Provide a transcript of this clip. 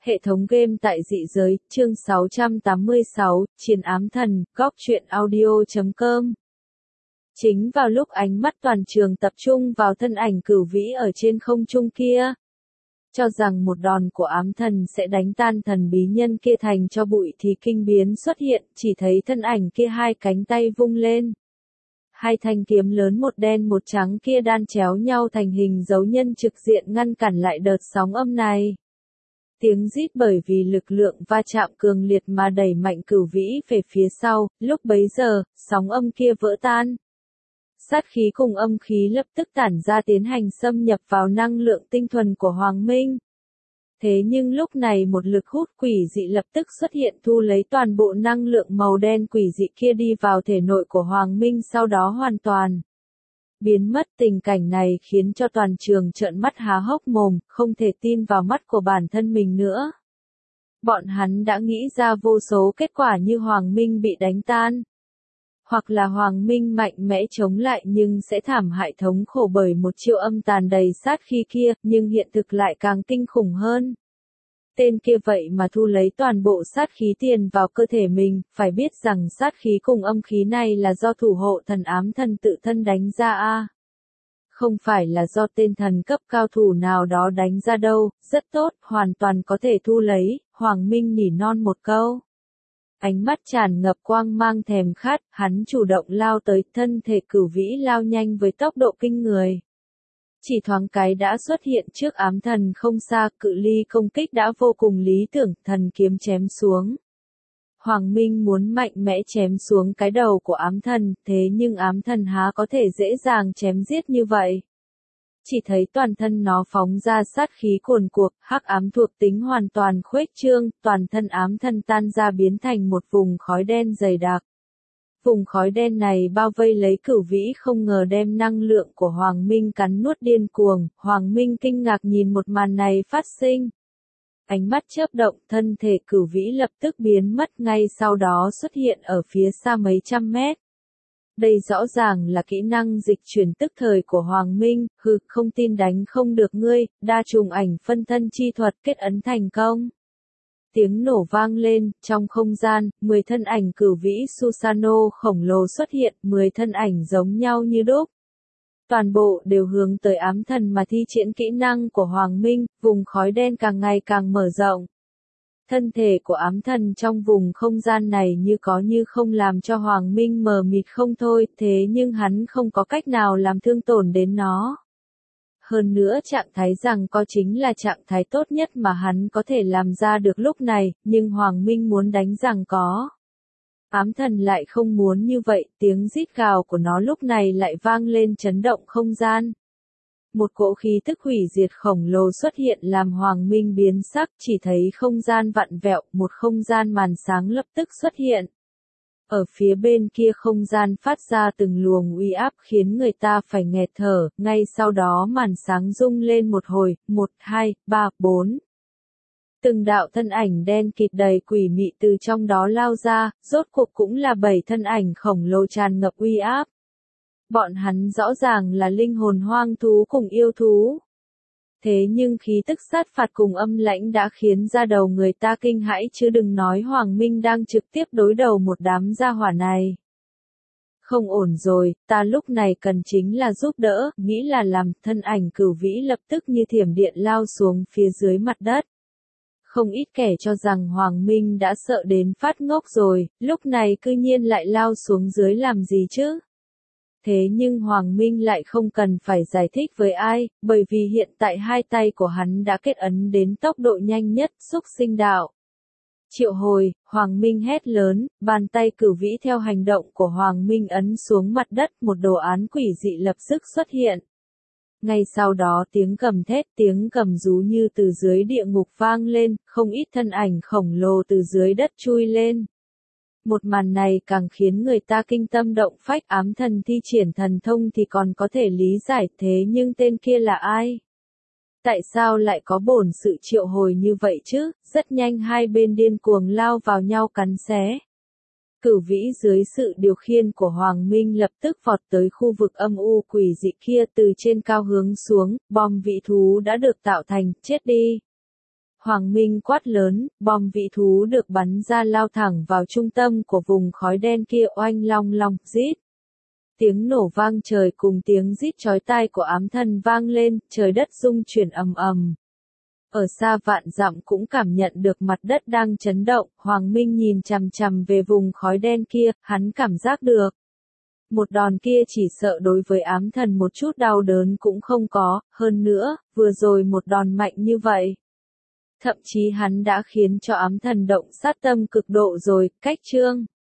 Hệ thống game tại dị giới, chương 686, Chiến ám thần, góc truyện audio.com. Chính vào lúc ánh mắt toàn trường tập trung vào thân ảnh cửu vĩ ở trên không trung kia, cho rằng một đòn của ám thần sẽ đánh tan thần bí nhân kia thành cho bụi thì kinh biến xuất hiện, chỉ thấy thân ảnh kia hai cánh tay vung lên. Hai thanh kiếm lớn một đen một trắng kia đan chéo nhau thành hình dấu nhân trực diện ngăn cản lại đợt sóng âm này. Tiếng rít bởi vì lực lượng va chạm cường liệt mà đẩy mạnh cửu vĩ về phía sau, lúc bấy giờ, sóng âm kia vỡ tan. Sát khí cùng âm khí lập tức tản ra tiến hành xâm nhập vào năng lượng tinh thuần của Hoàng Minh. Thế nhưng lúc này một lực hút quỷ dị lập tức xuất hiện thu lấy toàn bộ năng lượng màu đen quỷ dị kia đi vào thể nội của Hoàng Minh, sau đó hoàn toàn biến mất. Tình cảnh này khiến cho toàn trường trợn mắt há hốc mồm, không thể tin vào mắt của bản thân mình nữa. Bọn hắn đã nghĩ ra vô số kết quả như Hoàng Minh bị đánh tan, hoặc là Hoàng Minh mạnh mẽ chống lại nhưng sẽ thảm hại thống khổ bởi một chiêu âm tàn đầy sát khí kia, nhưng hiện thực lại càng kinh khủng hơn. Tên kia vậy mà thu lấy toàn bộ sát khí tiền vào cơ thể mình, phải biết rằng sát khí cùng âm khí này là do thủ hộ thần ám thần tự thân đánh ra a, không phải là do tên thần cấp cao thủ nào đó đánh ra đâu. Rất tốt, hoàn toàn có thể thu lấy. Hoàng Minh nỉ non một câu. Ánh mắt tràn ngập quang mang thèm khát, hắn chủ động lao tới, thân thể cửu vĩ lao nhanh với tốc độ kinh người. Chỉ thoáng cái đã xuất hiện trước ám thần không xa, cự ly công kích đã vô cùng lý tưởng, thần kiếm chém xuống. Hoàng Minh muốn mạnh mẽ chém xuống cái đầu của ám thần, thế nhưng ám thần há có thể dễ dàng chém giết như vậy. Chỉ thấy toàn thân nó phóng ra sát khí cuồn cuộn, hắc ám thuộc tính hoàn toàn khuếch trương, toàn thân ám thần tan ra biến thành một vùng khói đen dày đặc. Vùng khói đen này bao vây lấy cửu vĩ, không ngờ đem năng lượng của Hoàng Minh cắn nuốt điên cuồng. Hoàng Minh kinh ngạc nhìn một màn này phát sinh. Ánh mắt chớp động, thân thể cửu vĩ lập tức biến mất, ngay sau đó xuất hiện ở phía xa mấy trăm mét. Đây rõ ràng là kỹ năng dịch chuyển tức thời của Hoàng Minh. Hừ, không tin đánh không được ngươi. Đa trùng ảnh phân thân chi thuật kết ấn thành công. Tiếng nổ vang lên, trong không gian, 10 thân ảnh cửu vĩ Susano khổng lồ xuất hiện, 10 thân ảnh giống nhau như đúc. Toàn bộ đều hướng tới ám thần mà thi triển kỹ năng của Hoàng Minh, vùng khói đen càng ngày càng mở rộng. Thân thể của ám thần trong vùng không gian này như có như không làm cho Hoàng Minh mờ mịt không thôi, thế nhưng hắn không có cách nào làm thương tổn đến nó. Hơn nữa trạng thái rằng có chính là trạng thái tốt nhất mà hắn có thể làm ra được lúc này, nhưng Hoàng Minh muốn đánh rằng có. Ám thần lại không muốn như vậy, tiếng rít gào của nó lúc này lại vang lên chấn động không gian. Một cỗ khí tức hủy diệt khổng lồ xuất hiện làm Hoàng Minh biến sắc, chỉ thấy không gian vặn vẹo, một không gian màn sáng lập tức xuất hiện. Ở phía bên kia không gian phát ra từng luồng uy áp khiến người ta phải nghẹt thở, ngay sau đó màn sáng rung lên một hồi, 1, 2, 3, 4. Từng đạo thân ảnh đen kịt đầy quỷ mị từ trong đó lao ra, rốt cuộc cũng là 7 thân ảnh khổng lồ tràn ngập uy áp. Bọn hắn rõ ràng là linh hồn hoang thú cùng yêu thú. Thế nhưng khí tức sát phạt cùng âm lãnh đã khiến ra đầu người ta kinh hãi, chứ đừng nói Hoàng Minh đang trực tiếp đối đầu một đám gia hỏa này. Không ổn rồi, ta lúc này cần chính là giúp đỡ, nghĩ là làm. Thân ảnh cửu vĩ lập tức như thiểm điện lao xuống phía dưới mặt đất. Không ít kẻ cho rằng Hoàng Minh đã sợ đến phát ngốc rồi, lúc này cư nhiên lại lao xuống dưới làm gì chứ? Thế nhưng Hoàng Minh lại không cần phải giải thích với ai, bởi vì hiện tại hai tay của hắn đã kết ấn đến tốc độ nhanh nhất, xúc sinh đạo. Triệu hồi, Hoàng Minh hét lớn, bàn tay cửu vĩ theo hành động của Hoàng Minh ấn xuống mặt đất, một đồ án quỷ dị lập tức xuất hiện. Ngay sau đó tiếng gầm thét, tiếng gầm rú như từ dưới địa ngục vang lên, không ít thân ảnh khổng lồ từ dưới đất chui lên. Một màn này càng khiến người ta kinh tâm động phách. Ám thần thi triển thần thông thì còn có thể lý giải, thế nhưng tên kia là ai? Tại sao lại có bổn sự triệu hồi như vậy chứ? Rất nhanh hai bên điên cuồng lao vào nhau cắn xé. Cửu vĩ dưới sự điều khiển của Hoàng Minh lập tức vọt tới khu vực âm u quỷ dị kia, từ trên cao hướng xuống, bom vị thú đã được tạo thành, chết đi. Hoàng Minh quát lớn, bom vị thú được bắn ra lao thẳng vào trung tâm của vùng khói đen kia, oanh long long, rít. Tiếng nổ vang trời cùng tiếng rít chói tai của ám thần vang lên, trời đất rung chuyển ầm ầm. Ở xa vạn dặm cũng cảm nhận được mặt đất đang chấn động, Hoàng Minh nhìn chằm chằm về vùng khói đen kia, hắn cảm giác được. Một đòn kia chỉ sợ đối với ám thần một chút đau đớn cũng không có, hơn nữa, vừa rồi một đòn mạnh như vậy. Thậm chí hắn đã khiến cho ám thần động sát tâm cực độ rồi, cách chương.